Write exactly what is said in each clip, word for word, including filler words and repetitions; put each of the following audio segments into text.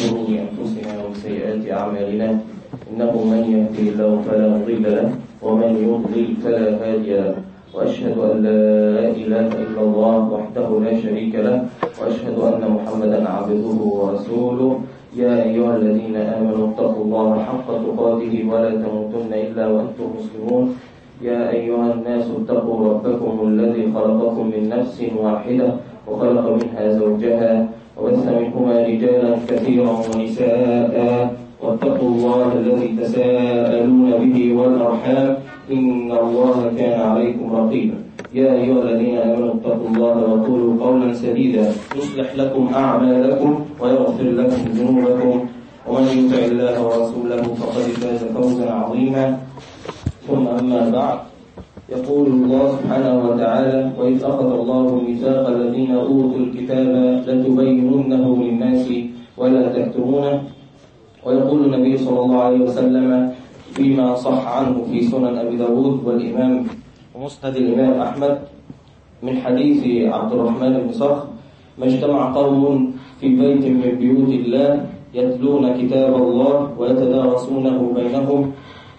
شرور أنفسنا ومن سيئات أعمالنا، إنه من يهده الله فلا مضل له ومن يضلل فلا هادي له، وأشهد أن لا إله إلا الله وحده لا شريك له، وأشهد أن محمدا عبده ورسوله. يا أيها الذين آمنوا اتقوا الله حق تقاته ولا تموتن إلا وأنتم مسلمون. يا أيها الناس اتقوا ربكم الذي خلقكم من نفس واحدة وخلق منها زوجها وبث منهما رجالا كثيرا ونساء، واتقوا الله الذي تساءلون به والأرحام إن الله كان عليكم رقيبا. يا أيها الذين آمنوا اتقوا الله وقولوا قولا سديدا يصلح لكم أعمالكم ويغفر لكم ذنوبكم، ومن يطع الله ورسوله فقد فاز فوزا عظيما. ثم أما بعد، يقول الله سبحانه وتعالى: وإذ أخذ الله ميثاق الذين أوتوا الكتاب لتبيننه للناس ولا تكتمونه. ويقول النبي صلى الله عليه وسلم فيما صح عنه في سنن أبي داود والإمام ومسند الإمام أحمد من حديث عبد الرحمن بن صخر: ما اجتمع قوم في بيت من بيوت الله يتلون كتاب الله ويتدارسونه بينهم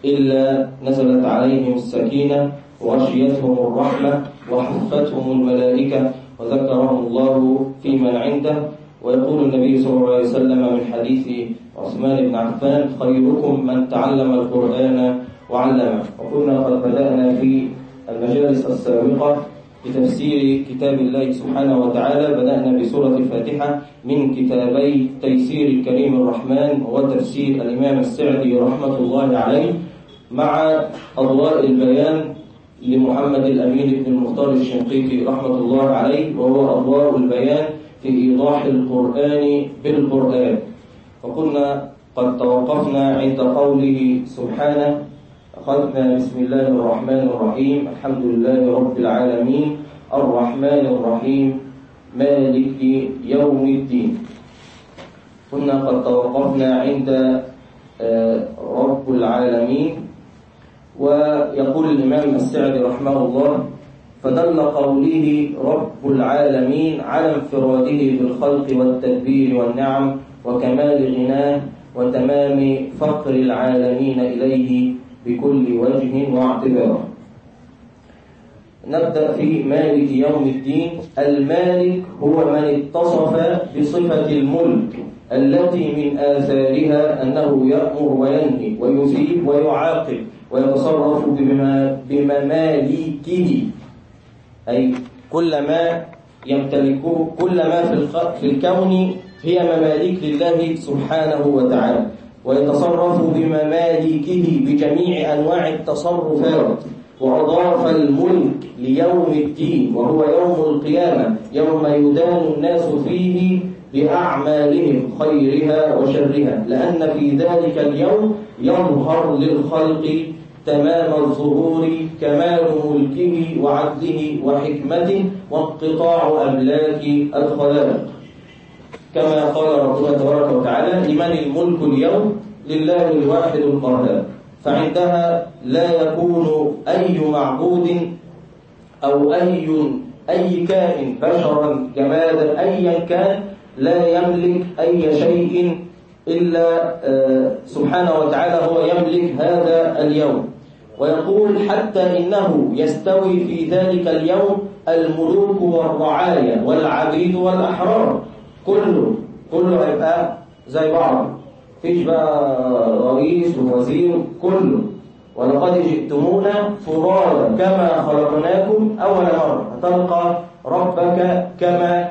إلا نزلت عليهم السكينة وغشيتهم الرحمة وحفتهم الملائكة وذكرهم الله فيمن عنده. ويقول النبي صلى الله عليه وسلم من حديث عثمان بن عفان: خيركم من تعلم القرآن وعلمه. وكنا قد بدأنا في المجالس السابقة بتفسير كتاب الله سبحانه وتعالى. بدأنا بسورة الفاتحة من كتابي تيسير الكريم الرحمن وتفسير الإمام السعدي رحمة الله عليه، مع أضواء البيان لمحمد الأمين بن المختار الشنقيطي رحمة الله عليه، وهو أضواء البيان في إيضاح القرآن بالقرآن. وكنا قد توقفنا عند قوله سبحانه: أخذنا بسم الله الرحمن الرحيم الحمد لله رب العالمين الرحمن الرحيم مالك يوم الدين. كنا قد توقفنا عند رب العالمين. ويقول الإمام السعدي رحمه الله: فدل قوله رب العالمين على انفراده بالخلق والتدبير والنعم وكمال غناه وتمام فقر العالمين إليه بكل وجه واعتبار. نبدأ في مالك يوم الدين. المالك هو من اتصف بصفة الملك التي من آثارها أنه يأمر وينهي ويثيب ويعاقب ويتصرف بمماليكه، أي كل ما يمتلكه، كل ما في الكون هي مماليك لله سبحانه وتعالى، ويتصرف بمماليكه بجميع أنواع التصرفات. وأضاف الملك ليوم الدين وهو يوم القيامة، يوم يدان الناس فيه بأعمالهم خيرها وشرها، لأن في ذلك اليوم يظهر للخلق تمام الظهور كمال ملكه وعدله وحكمته وانقطاع أملاك الخلائق، كما قال ربنا تبارك وتعالى: لمن الملك اليوم لله الواحد القهار. فعندها لا يكون أي معبود أو أي أي كائن بشرا جمادا أيا كان لا يملك أي شيء إلا سبحانه وتعالى هو يملك هذا اليوم. ويقول: حتى إنه يستوي في ذلك اليوم الملوك والرعايا والعبيد والأحرار، كله كله هيبقى زي بعض، فيش بقى رئيس ووزير، كله. ولقد جئتمونا فرادا كما خلقناكم أول مرة، تلقى ربك كما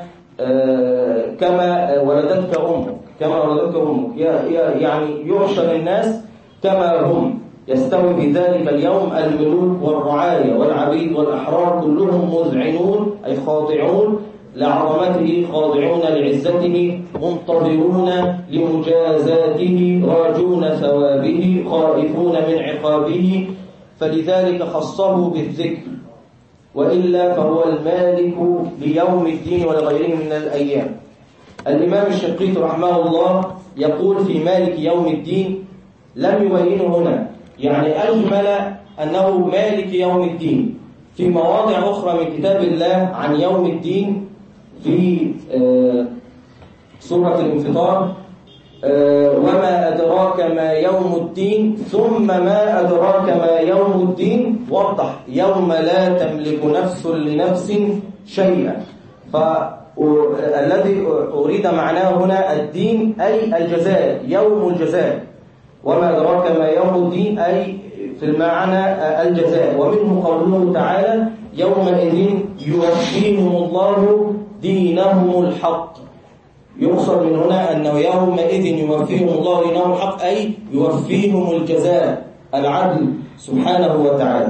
آه كما ولدتك أمك، كما ولدتك أمك، يعني يحشر الناس كما هم. يستوي في ذلك اليوم الملوك والرعايا والعبيد والأحرار كلهم مذعنون أي خاضعون لعظمته، خاضعون لعزته، منتظرون لمجازاته، راجون ثوابه، خائفون من عقابه، فلذلك خصه بالذكر، وإلا فهو المالك ليوم الدين ولغيره من الأيام. الإمام الشنقيطي رحمه الله يقول في مالك يوم الدين، لم يبينه هنا، يعني أجمل أنه مالك يوم الدين. في مواضع أخرى من كتاب الله عن يوم الدين في سورة الانفطار وما أدراك ما يوم الدين ثم ما أدراك ما يوم الدين وضح يوم لا تملك نفس لنفس شيئا. فالذي أريد معناه هنا الدين أي الجزاء، يوم الجزاء. وما أدراك ما يوم الدين أي في المعنى الجزاء. ومنه قوله تعالى يومئذ يوفيهم الله دينهم الحق. يقصد من هنا أنه يومئذ يوفيهم الله دينهم الحق أي يوفيهم الجزاء العدل سبحانه وتعالى.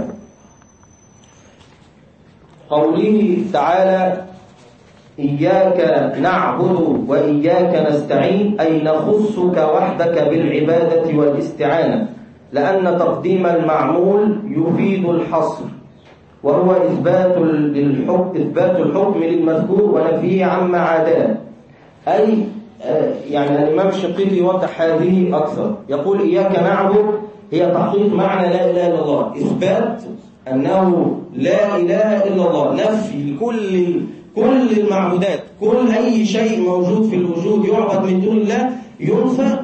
قوله تعالى إياك نعبد وإياك نستعين أي نخصك وحدك بالعبادة والاستعانة، لأن تقديم المعمول يفيد الحصر، وهو إثبات الحكم إثبات الحكم للمذكور ونفيه عما عداه. أي يعني الإمام الشنقيطي يوضح هذه أكثر، يقول إياك نعبد هي تحقيق معنى لا إله إلا الله، إثبات أنه لا إله إلا الله، نفي كل كل المعبودات، كل أي شيء موجود في الوجود يعبد من دون الله ينفى،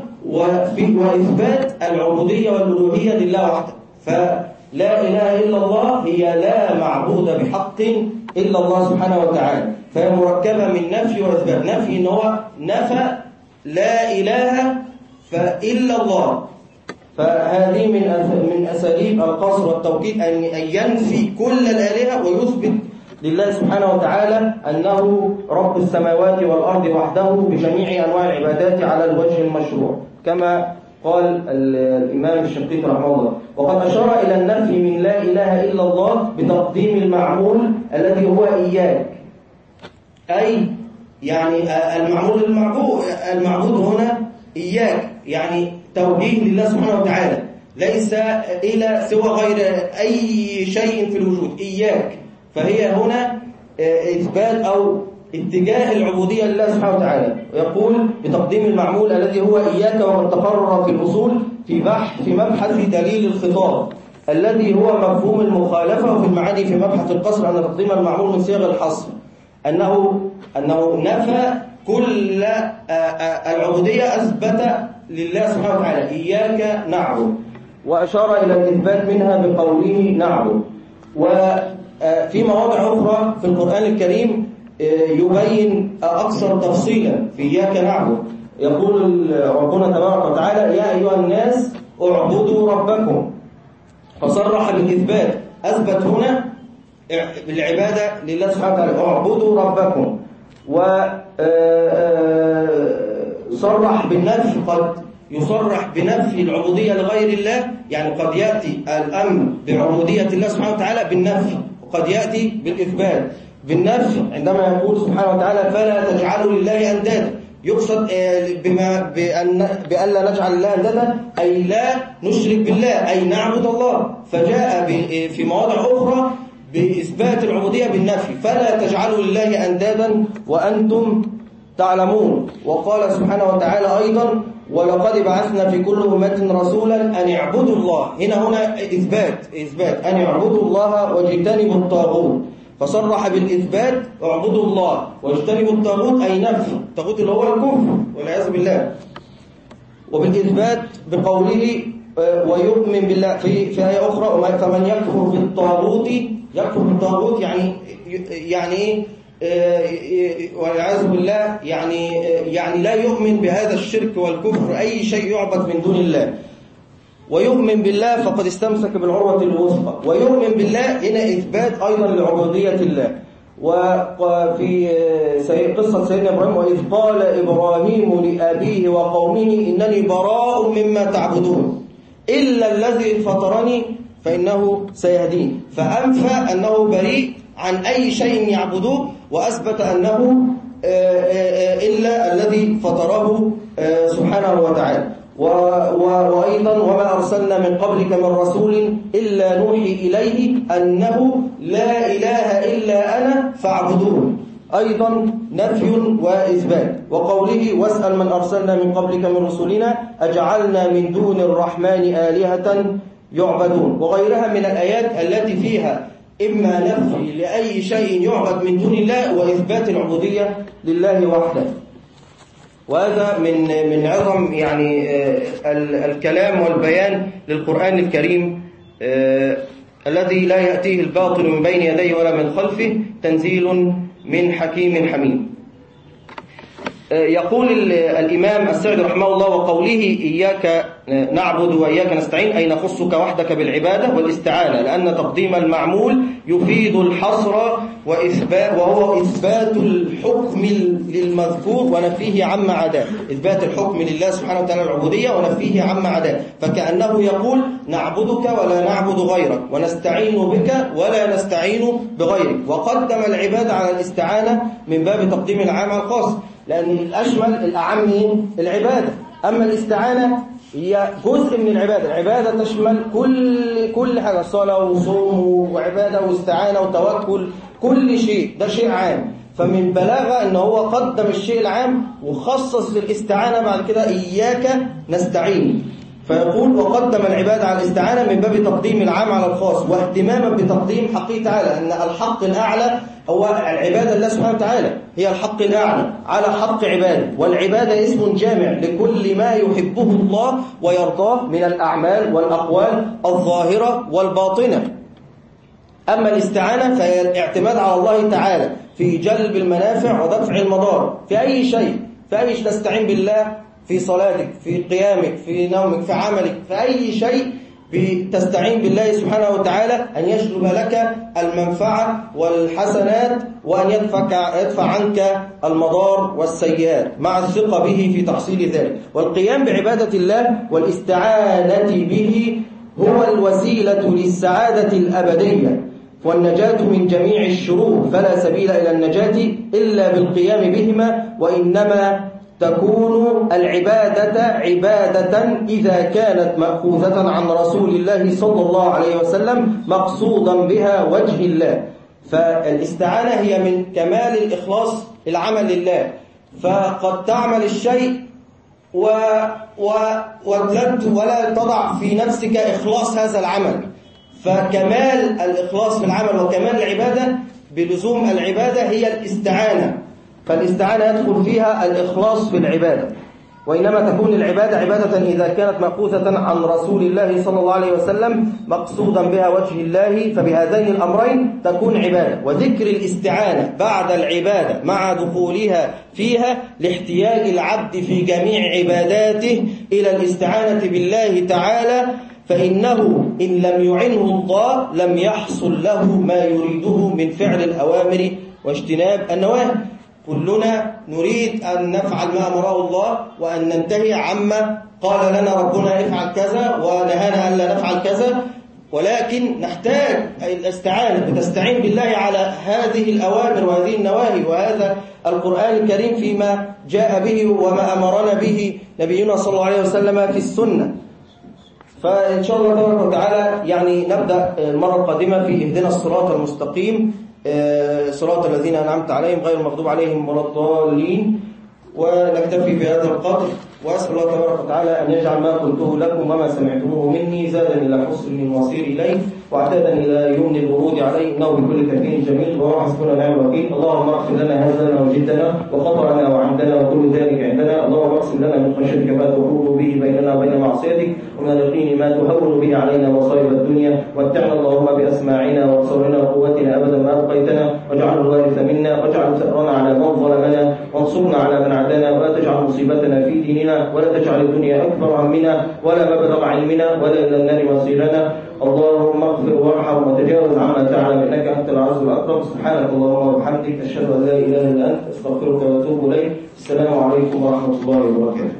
وإثبات العبودية والألوهية لله وحده. فلا إله إلا الله هي لا معبود بحق إلا الله سبحانه وتعالى، فهي مركبة من نفي وإثبات. نفي إن هو نفى لا إله فإلا الله، فهذه من من أساليب القصر والتوكيد أن ينفي كل الآلهة ويثبت لله سبحانه وتعالى أنه رب السماوات والأرض وحده بجميع أنواع العبادات على الوجه المشروع، كما قال الإمام الشنقيطي رحمه الله. وقد أشار إلى النفي من لا إله إلا الله بتقديم المعمول الذي هو إياك، أي يعني المعمول المعبود المعبود هنا إياك، يعني توجيه لله سبحانه وتعالى، ليس إلى سوى غير أي شيء في الوجود، إياك. فهي هنا إثبات أو اتجاه العبودية لله سبحانه وتعالى. ويقول بتقديم المعمول الذي هو إياك، وقد تقرر في الأصول في بحث في مبحث دليل الخطاب الذي هو مفهوم المخالفة، وفي المعاني في مبحث القصر أن تقديم المعمول من صيغ الحصر، أنه أنه نفى كل العبودية، أثبت لله سبحانه وتعالى إياك نعبد، وأشار إلى الإثبات منها بقوله نعبد. وفي مواضع أخرى في القرآن الكريم يبين أكثر تفصيلا في إياك نعبد. يقول ربنا تبارك وتعالى يا أيها الناس اعبدوا ربكم، فصرح بالإثبات، أثبت هنا بالعبادة لله سبحانه وتعالى اعبدوا ربكم، وصرح بالنفي، قد يصرح بنفي العبودية لغير الله، يعني قد يأتي الأمر بعبودية الله سبحانه وتعالى بالنفي، وقد يأتي بالإثبات. بالنفي عندما يقول سبحانه وتعالى فلا تجعلوا لله أندادا، يقصد بما بأن بألا نجعل الله أندادا أي لا نشرك بالله، أي نعبد الله. فجاء في مواضع أخرى بإثبات العبودية بالنفي، فلا تجعلوا لله أندادا وأنتم تعلمون. وقال سبحانه وتعالى أيضا ولقد بعثنا في كل أمة رسولا أن اعبدوا الله. هنا هنا إثبات إثبات أن اعبدوا الله واجتنبوا الطاغوت، فصرح بالإثبات اعبدوا الله واجتنبوا الطاغوت أي نفي الطاغوت اللي هو الكفر والعياذ بالله. وبالإثبات بقوله ويؤمن بالله في في آية أخرى فمن يكفر بالطاغوت، يكفر بالطاغوت يعني يعني والعياذ بالله يعني يعني لا يؤمن بهذا الشرك والكفر أي شيء يعبد من دون الله. ويؤمن بالله فقد استمسك بالعروة الوثقى. ويؤمن بالله هنا إثبات أيضا لعبودية الله. وفي قصة سيدنا إبراهيم وإذ قال إبراهيم لأبيه وقومه إنني براء مما تعبدون إلا الذي فطرني فإنه سيهدين، فأنفى أنه بريء عن أي شيء يعبدوه، وأثبت أنه إلا الذي فطره سبحانه وتعالى. وأيضا وما أرسلنا من قبلك من رسول إلا نوحي إليه أنه لا إله إلا أنا فاعبدون، أيضا نفي وإثبات. وقوله واسأل من أرسلنا من قبلك من رسلنا أجعلنا من دون الرحمن آلهة يعبدون، وغيرها من الآيات التي فيها إما نفي لأي شيء يعبد من دون الله وإثبات العبودية لله وحده. وهذا من من عظم يعني الكلام والبيان للقرآن الكريم الذي لا يأتيه الباطل من بين يديه ولا من خلفه، تنزيل من حكيم حميد. يقول الإمام السعدي رحمه الله: وقوله إياك نعبد وإياك نستعين أي نخصك وحدك بالعبادة والاستعانة، لأن تقديم المعمول يفيد الحصر وإثبات، وهو إثبات الحكم للمذكور ونفيه عما عداه، إثبات الحكم لله سبحانه وتعالى العبودية ونفيه عما عداه، فكأنه يقول نعبدك ولا نعبد غيرك، ونستعين بك ولا نستعين بغيرك، وقدم العبادة على الاستعانة من باب تقديم العام على الخاص، لأن الأشمل الأعم العبادة. أما الاستعانة هي جزء من العبادة، العبادة تشمل كل كل حاجة، صلاة وصوم وعبادة واستعانة وتوكل، كل شيء ده شيء عام. فمن بلاغة أنه هو قدم الشيء العام وخصص للاستعانة بعد كده إياك نستعين، فيقول وقدم العبادة على الاستعانة من باب تقديم العام على الخاص، واهتماما بتقديم حقه تعالى، أن الحق الأعلى هو العبادة لله سبحانه وتعالى، هي الحق الأعلى على حق عباده، والعبادة اسم جامع لكل ما يحبه الله ويرضاه من الأعمال والأقوال الظاهرة والباطنة. أما الاستعانة فهي الاعتماد على الله تعالى في جلب المنافع ودفع المضار في أي شيء، في أي شيء تستعين بالله، في صلاتك، في قيامك، في نومك، في عملك، في أي شيء تستعين بالله سبحانه وتعالى أن يجلب لك المنفعة والحسنات، وأن يدفع, يدفع عنك المضار والسيئات مع الثقة به في تحصيل ذلك. والقيام بعبادة الله والاستعانة به هو الوسيلة للسعادة الأبدية والنجاة من جميع الشرور، فلا سبيل إلى النجاة إلا بالقيام بهما، وإنما تكون العبادة عبادة إذا كانت مأخوذة عن رسول الله صلى الله عليه وسلم مقصودا بها وجه الله. فالاستعانة هي من كمال الإخلاص العمل لله، فقد تعمل الشيء و... و... ولا تضع في نفسك إخلاص هذا العمل، فكمال الإخلاص في العمل وكمال العبادة بلزوم العبادة هي الاستعانة، فالاستعانة يدخل فيها الإخلاص في العبادة، وإنما تكون العبادة عبادة إذا كانت مأخوذة عن رسول الله صلى الله عليه وسلم مقصودا بها وجه الله، فبهذين الأمرين تكون عبادة. وذكر الاستعانة بعد العبادة مع دخولها فيها لاحتياج العبد في جميع عباداته إلى الاستعانة بالله تعالى، فإنه إن لم يعنه الله لم يحصل له ما يريده من فعل الأوامر واجتناب النواهي. كلنا نريد أن نفعل ما أمره الله وأن ننتهي عما قال لنا ربنا افعل كذا ونهانا أن لا نفعل كذا، ولكن نحتاج الاستعانة، بتستعين بالله على هذه الأوامر وهذه النواهي وهذا القرآن الكريم فيما جاء به وما أمرنا به نبينا صلى الله عليه وسلم في السنة. فإن شاء الله تبارك وتعالى يعني نبدأ المرة القادمة في اهدنا الصراط المستقيم، صراط الذين أنعمت عليهم غير المغضوب عليهم ولا الضالين، ونكتفي بهذا القدر، وأسأل الله تبارك وتعالى أن يجعل ما قلته لكم وما سمعتموه مني زادا إلى حسن المصير إليه واعتادا إلى يمن الورود عليه، إنه بكل تكفير جميل وهو حسبنا ونعم الوكيل. اللهم اغفر لنا هزلنا وجدنا وخطرنا وعمدنا وكل ذلك عندنا. اللهم اقسم لنا من خشيتك ما تحول به بيننا وبين معصيتك، ومن اليقين ما تهون به علينا مصائب الدنيا، واتعنا اللهم بأسماعنا وأبصارنا وقوتنا أبدا ما أبقيتنا، واجعله الوارث منا، واجعل ثأرنا على من ظلمنا، وانصرنا على من عادانا، ولا تجعل مصيبتنا في ديننا، ولا تجعل الدنيا أكبر همنا ولا مبلغ علمنا ولا إلى النار مصيرنا. اللهم اغفر وارحم وتجاوز عما تعلم انك انت العز الاكرم. سبحانك اللهم وبحمدك اشهد ان لا اله الا انت استغفرك واتوب اليك. السلام عليكم ورحمه الله وبركاته.